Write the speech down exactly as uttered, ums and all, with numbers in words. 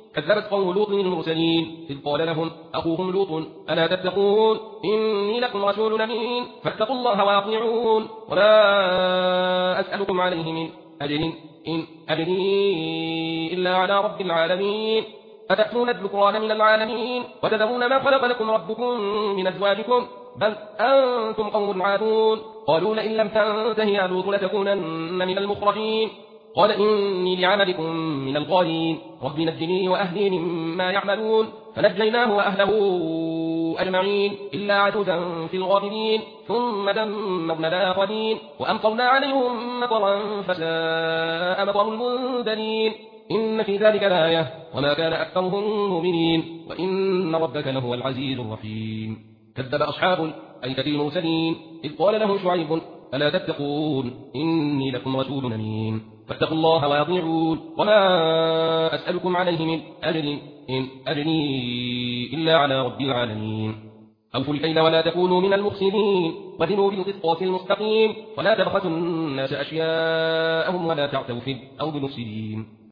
كذبت قوم لوط المرسلين إذ قال لهم أخوهم لوط ألا تتقون إني لكم رسول أمين فاتقوا الله وأطيعون ولا أسألكم عليه من أجر إن أجري إلا على رب العالمين أتأتون الذكران من العالمين وتذرون ما خلق لكم ربكم من أزواجكم بل أنتم قوم عادون قالوا لئن لم تنته يا لوط لتكونن من المخرجين قال إني لعملكم من القالين رب نجني وأهلي مما يعملون فنجيناه وأهله أجمعين إلا عجوزا في الغابرين ثم دمرنا الآخرين وأمطرنا عليهم مطرا فساء مطر المنذرين إن في ذلك الآية وما كان أكثرهم مؤمنين وإن ربك لهو العزيز الرحيم كذب أصحاب الأيكة المرسلين إذ قال لهم شعيب ألا تتقون إني لكم رسول أمين فاتقوا الله وأطيعون وما أسألكم عليه من أجر إن أجري إلا على رب العالمين أوفوا الكيل ولا تكونوا من المخسرين وزنوا بالقسطاس المستقيم ولا تبخسوا الناس أشياءهم ولا تعتوا في الأرض مفسدين